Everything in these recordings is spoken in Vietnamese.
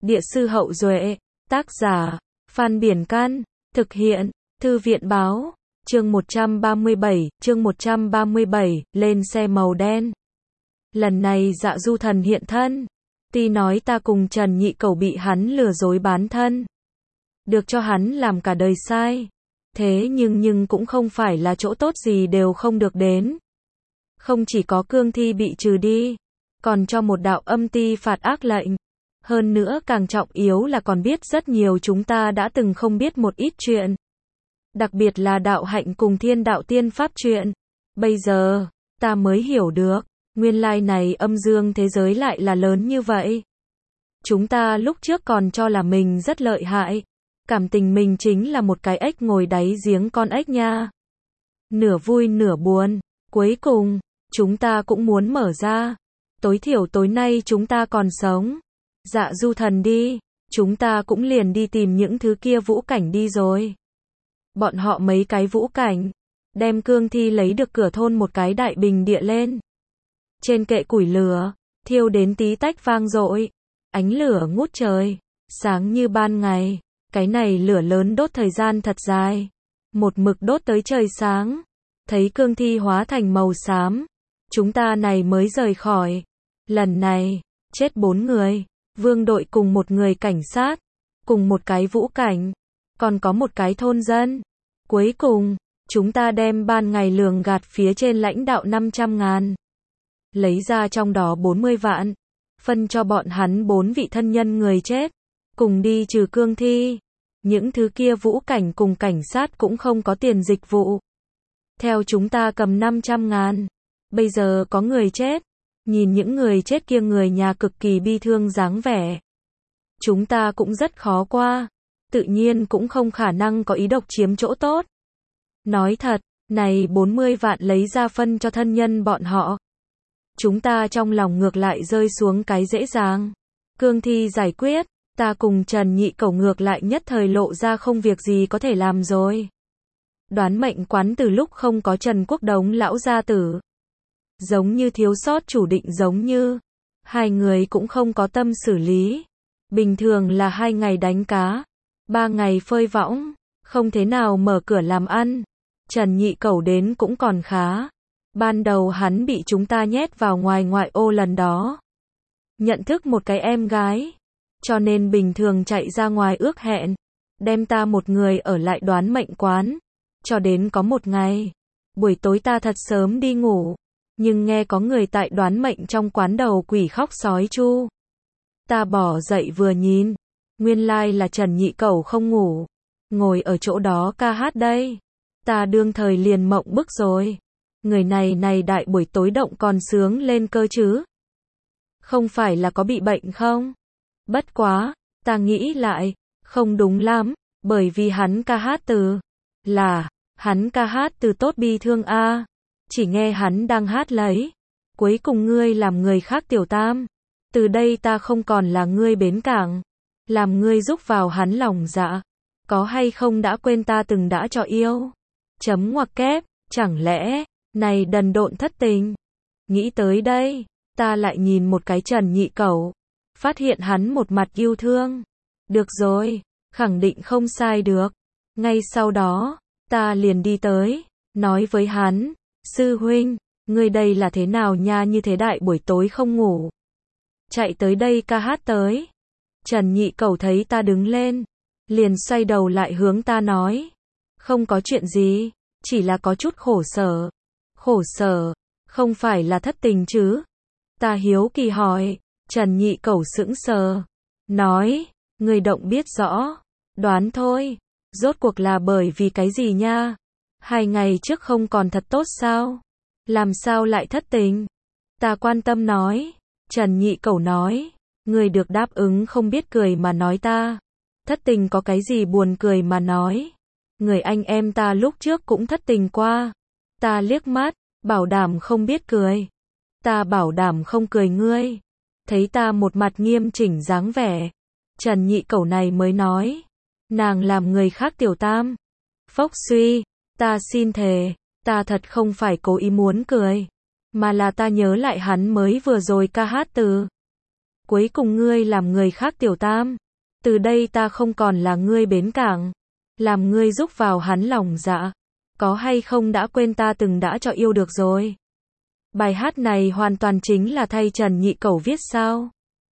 Địa sư Hậu Duệ, tác giả, Phan Biển Can, thực hiện, Thư viện Báo, chương 137, lên xe màu đen. Lần này Dạ Du Thần hiện thân, ti nói ta cùng Trần Nhị Cẩu bị hắn lừa dối bán thân. Được cho hắn làm cả đời sai. Thế nhưng cũng không phải là chỗ tốt gì đều không được đến. Không chỉ có cương thi bị trừ đi, còn cho một đạo âm ti phạt ác lệnh. Hơn nữa càng trọng yếu là còn biết rất nhiều chúng ta đã từng không biết một ít chuyện. Đặc biệt là đạo hạnh cùng thiên đạo tiên pháp chuyện. Bây giờ, ta mới hiểu được, nguyên lai này âm dương thế giới lại là lớn như vậy. Chúng ta lúc trước còn cho là mình rất lợi hại. Cảm tình mình chính là một cái ếch ngồi đáy giếng con ếch nha. Nửa vui nửa buồn. Cuối cùng, chúng ta cũng muốn mở ra. Tối thiểu tối nay chúng ta còn sống. Dạ Du Thần đi. Chúng ta cũng liền đi tìm những thứ kia vũ cảnh đi rồi. Bọn họ mấy cái vũ cảnh. Đem cương thi lấy được cửa thôn một cái đại bình địa lên. Trên kệ củi lửa. Thiêu đến tí tách vang dội. Ánh lửa ngút trời. Sáng như ban ngày. Cái này lửa lớn đốt thời gian thật dài. Một mực đốt tới trời sáng. Thấy cương thi hóa thành màu xám. Chúng ta này mới rời khỏi. Lần này, chết 4 người. Vương đội cùng một người cảnh sát. Cùng một cái vũ cảnh. Còn có một cái thôn dân. Cuối cùng, chúng ta đem ban ngày lường gạt phía trên lãnh đạo 500.000. Lấy ra trong đó 40 vạn. Phân cho bọn hắn 4 vị thân nhân người chết. Cùng đi trừ cương thi. Những thứ kia vũ cảnh cùng cảnh sát cũng không có tiền dịch vụ. Theo chúng ta cầm 500.000. Bây giờ có người chết. Nhìn những người chết kia người nhà cực kỳ bi thương dáng vẻ. Chúng ta cũng rất khó qua. Tự nhiên cũng không khả năng có ý độc chiếm chỗ tốt. Nói thật, này 40 vạn lấy ra phân cho thân nhân bọn họ. Chúng ta trong lòng ngược lại rơi xuống cái dễ dàng. Cương thi giải quyết. Ta cùng Trần Nhị Cẩu ngược lại nhất thời lộ ra không việc gì có thể làm rồi. Đoán mệnh quán từ lúc không có Trần Quốc Đống lão gia tử. Giống như thiếu sót chủ định giống như. Hai người cũng không có tâm xử lý. Bình thường là 2 ngày đánh cá. 3 ngày phơi võng. Không thế nào mở cửa làm ăn. Trần Nhị Cẩu đến cũng còn khá. Ban đầu hắn bị chúng ta nhét vào ngoại ô lần đó. Nhận thức một cái em gái. Cho nên bình thường chạy ra ngoài ước hẹn. Đem ta một người ở lại đoán mệnh quán. Cho đến có một ngày. Buổi tối ta thật sớm đi ngủ. Nhưng nghe có người tại đoán mệnh trong quán đầu quỷ khóc sói chu. Ta bỏ dậy vừa nhìn. Nguyên lai là Trần Nhị Cẩu không ngủ. Ngồi ở chỗ đó ca hát đây. Ta đương thời liền mộng bức rồi. Người này đại buổi tối động còn sướng lên cơ chứ. Không phải là có bị bệnh không? Bất quá, ta nghĩ lại, không đúng lắm, bởi vì hắn ca hát từ, hắn ca hát từ tốt bi thương a. Chỉ nghe hắn đang hát lấy, cuối cùng ngươi làm người khác tiểu tam, từ đây ta không còn là ngươi bến cảng, làm ngươi giúp vào hắn lòng dạ, có hay không đã quên ta từng đã cho yêu, chấm ngoặc kép, chẳng lẽ, này đần độn thất tình. Nghĩ tới đây, ta lại nhìn một cái Trần Nhị Cẩu. Phát hiện hắn một mặt yêu thương. Được rồi, khẳng định không sai được. Ngay sau đó, ta liền đi tới, nói với hắn, sư huynh, ngươi đây là thế nào nha, như thế đại buổi tối không ngủ. Chạy tới đây ca hát tới. Trần Nhị Cẩu thấy ta đứng lên, liền xoay đầu lại hướng ta nói. Không có chuyện gì, chỉ là có chút khổ sở. Khổ sở, không phải là thất tình chứ? Ta hiếu kỳ hỏi. Trần Nhị Cẩu sững sờ. Nói, người động biết rõ. Đoán thôi. Rốt cuộc là bởi vì cái gì nha? 2 ngày trước không còn thật tốt sao? Làm sao lại thất tình? Ta quan tâm nói. Trần Nhị Cẩu nói. Người được đáp ứng không biết cười mà nói ta. Thất tình có cái gì buồn cười mà nói? Người anh em ta lúc trước cũng thất tình qua. Ta liếc mắt, bảo đảm không biết cười. Ta bảo đảm không cười ngươi. Thấy ta một mặt nghiêm chỉnh dáng vẻ. Trần Nhị Cẩu này mới nói. Nàng làm người khác tiểu tam. Phốc suy. Ta xin thề. Ta thật không phải cố ý muốn cười. Mà là ta nhớ lại hắn mới vừa rồi ca hát từ. Cuối cùng ngươi làm người khác tiểu tam. Từ đây ta không còn là ngươi bến cảng. Làm ngươi giúp vào hắn lòng dạ. Có hay không đã quên ta từng đã cho yêu được rồi. Bài hát này hoàn toàn chính là thay Trần Nhị Cẩu viết sao.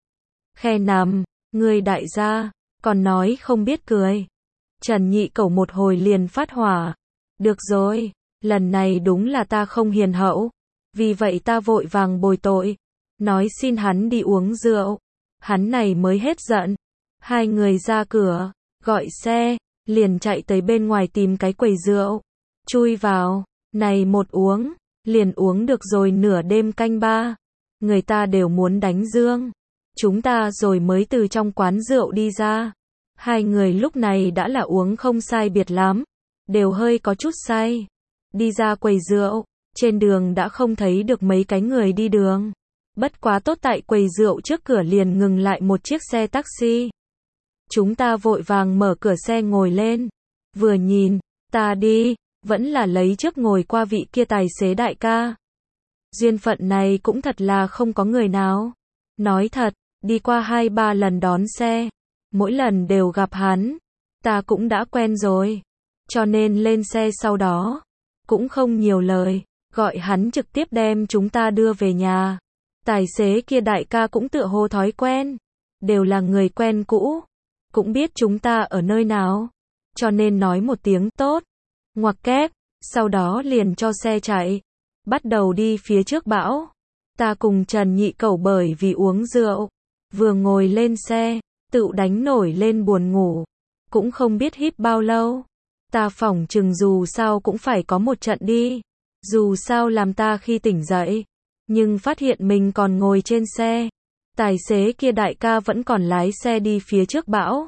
Khe nằm, ngươi đại gia, còn nói không biết cười. Trần Nhị Cẩu một hồi liền phát hỏa. Được rồi, lần này đúng là ta không hiền hậu. Vì vậy ta vội vàng bồi tội. Nói xin hắn đi uống rượu. Hắn này mới hết giận. Hai người ra cửa, gọi xe, liền chạy tới bên ngoài tìm cái quầy rượu. Chui vào, này một uống, liền uống được rồi nửa đêm canh ba. Người ta đều muốn đánh Dương. Chúng ta rồi mới từ trong quán rượu đi ra. Hai người lúc này đã là uống không sai biệt lắm. Đều hơi có chút say. Đi ra quầy rượu, trên đường đã không thấy được mấy cái người đi đường. Bất quá tốt tại quầy rượu trước cửa liền ngừng lại một chiếc xe taxi. Chúng ta vội vàng mở cửa xe ngồi lên. Vừa nhìn, ta đi, vẫn là lấy trước ngồi qua vị kia tài xế đại ca. Duyên phận này cũng thật là không có người nào. Nói thật, đi qua 2-3 lần đón xe. Mỗi lần đều gặp hắn. Ta cũng đã quen rồi. Cho nên lên xe sau đó. Cũng không nhiều lời. Gọi hắn trực tiếp đem chúng ta đưa về nhà. Tài xế kia đại ca cũng tựa hồ thói quen. Đều là người quen cũ. Cũng biết chúng ta ở nơi nào. Cho nên nói một tiếng tốt. Ngoặc kép. Sau đó liền cho xe chạy. Bắt đầu đi phía trước bão. Ta cùng Trần Nhị Cẩu bởi vì uống rượu. Vừa ngồi lên xe. Tự đánh nổi lên buồn ngủ. Cũng không biết híp bao lâu. Ta phỏng chừng dù sao cũng phải có một trận đi. Dù sao làm ta khi tỉnh dậy. Nhưng phát hiện mình còn ngồi trên xe. Tài xế kia đại ca vẫn còn lái xe đi phía trước bão.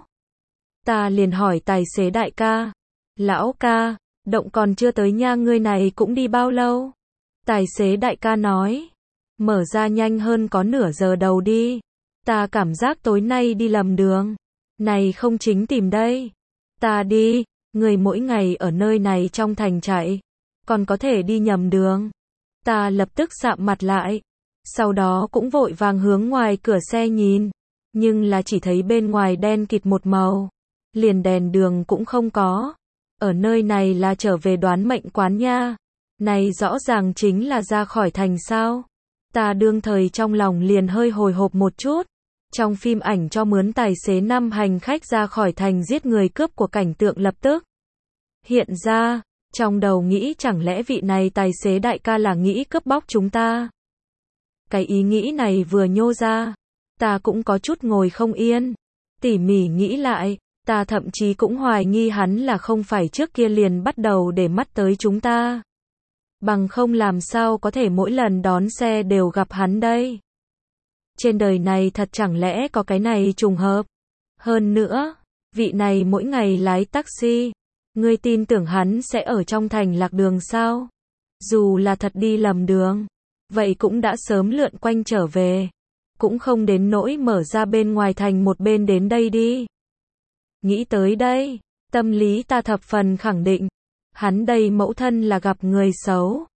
Ta liền hỏi tài xế đại ca. Lão ca, động còn chưa tới nha, ngươi này cũng đi bao lâu? Tài xế đại ca nói. Mở ra nhanh hơn có nửa giờ đầu đi. Ta cảm giác tối nay đi lầm đường. Này không chính tìm đây. Ta đi, người mỗi ngày ở nơi này trong thành chạy. Còn có thể đi nhầm đường. Ta lập tức sạm mặt lại. Sau đó cũng vội vàng hướng ngoài cửa xe nhìn. Nhưng là chỉ thấy bên ngoài đen kịt một màu. Liền đèn đường cũng không có. Ở nơi này là trở về đoán mệnh quán nha. Này rõ ràng chính là ra khỏi thành sao. Ta đương thời trong lòng liền hơi hồi hộp một chút. Trong phim ảnh cho mướn tài xế 5 hành khách ra khỏi thành giết người cướp của cảnh tượng lập tức hiện ra. Trong đầu nghĩ chẳng lẽ vị này tài xế đại ca là nghĩ cướp bóc chúng ta. Cái ý nghĩ này vừa nhô ra. Ta cũng có chút ngồi không yên. Tỉ mỉ nghĩ lại. Ta thậm chí cũng hoài nghi hắn là không phải trước kia liền bắt đầu để mắt tới chúng ta. Bằng không làm sao có thể mỗi lần đón xe đều gặp hắn đây. Trên đời này thật chẳng lẽ có cái này trùng hợp. Hơn nữa, vị này mỗi ngày lái taxi. Ngươi tin tưởng hắn sẽ ở trong thành lạc đường sao? Dù là thật đi lầm đường. Vậy cũng đã sớm lượn quanh trở về. Cũng không đến nỗi mở ra bên ngoài thành một bên đến đây đi. Nghĩ tới đây, tâm lý ta thập phần khẳng định. Hắn đây mẫu thân là gặp người xấu.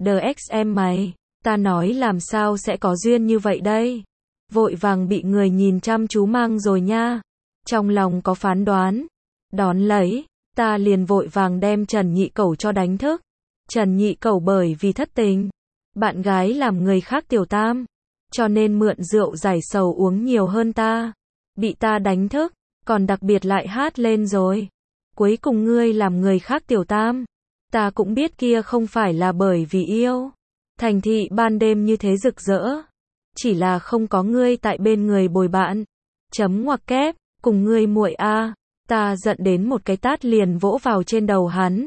DXM mày, ta nói làm sao sẽ có duyên như vậy đây. Vội vàng bị người nhìn chăm chú mang rồi nha. Trong lòng có phán đoán. Đón lấy, ta liền vội vàng đem Trần Nhị Cẩu cho đánh thức. Trần Nhị Cẩu bởi vì thất tình. Bạn gái làm người khác tiểu tam. Cho nên mượn rượu giải sầu uống nhiều hơn ta. Bị ta đánh thức. Còn đặc biệt lại hát lên rồi. Cuối cùng ngươi làm người khác tiểu tam. Ta cũng biết kia không phải là bởi vì yêu. Thành thị ban đêm như thế rực rỡ. Chỉ là không có ngươi tại bên người bồi bạn. Chấm ngoặc kép, cùng ngươi muội a. Ta giận đến một cái tát liền vỗ vào trên đầu hắn.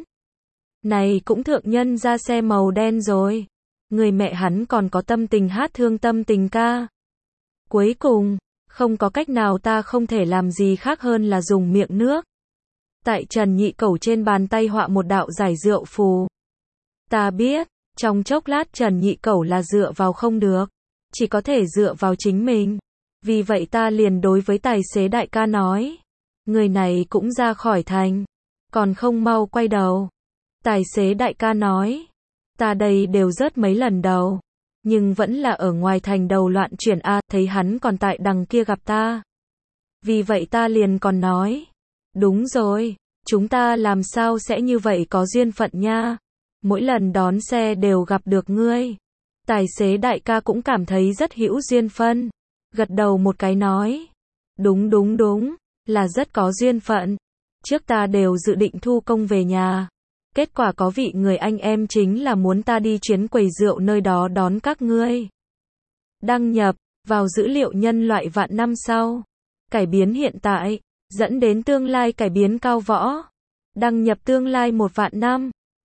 Này cũng thượng nhân ra xe màu đen rồi. Người mẹ hắn còn có tâm tình hát thương tâm tình ca. Cuối cùng, không có cách nào ta không thể làm gì khác hơn là dùng miệng nước. Tại Trần Nhị Cẩu trên bàn tay họa một đạo giải rượu phù. Ta biết, trong chốc lát Trần Nhị Cẩu là dựa vào không được. Chỉ có thể dựa vào chính mình. Vì vậy ta liền đối với tài xế đại ca nói. Người này cũng ra khỏi thành. Còn không mau quay đầu. Tài xế đại ca nói. Ta đây đều rớt mấy lần đầu. Nhưng vẫn là ở ngoài thành đầu loạn chuyển a, thấy hắn còn tại đằng kia gặp ta. Vì vậy ta liền còn nói. Đúng rồi, chúng ta làm sao sẽ như vậy có duyên phận nha. Mỗi lần đón xe đều gặp được ngươi. Tài xế đại ca cũng cảm thấy rất hữu duyên phận. Gật đầu một cái nói. Đúng, là rất có duyên phận. Trước ta đều dự định thu công về nhà. Kết quả có vị người anh em chính là muốn ta đi chuyến quầy rượu nơi đó đón các ngươi. Đăng nhập vào dữ liệu nhân loại vạn năm sau. Cải biến hiện tại, dẫn đến tương lai cải biến cao võ. Đăng nhập tương lai 1 vạn năm.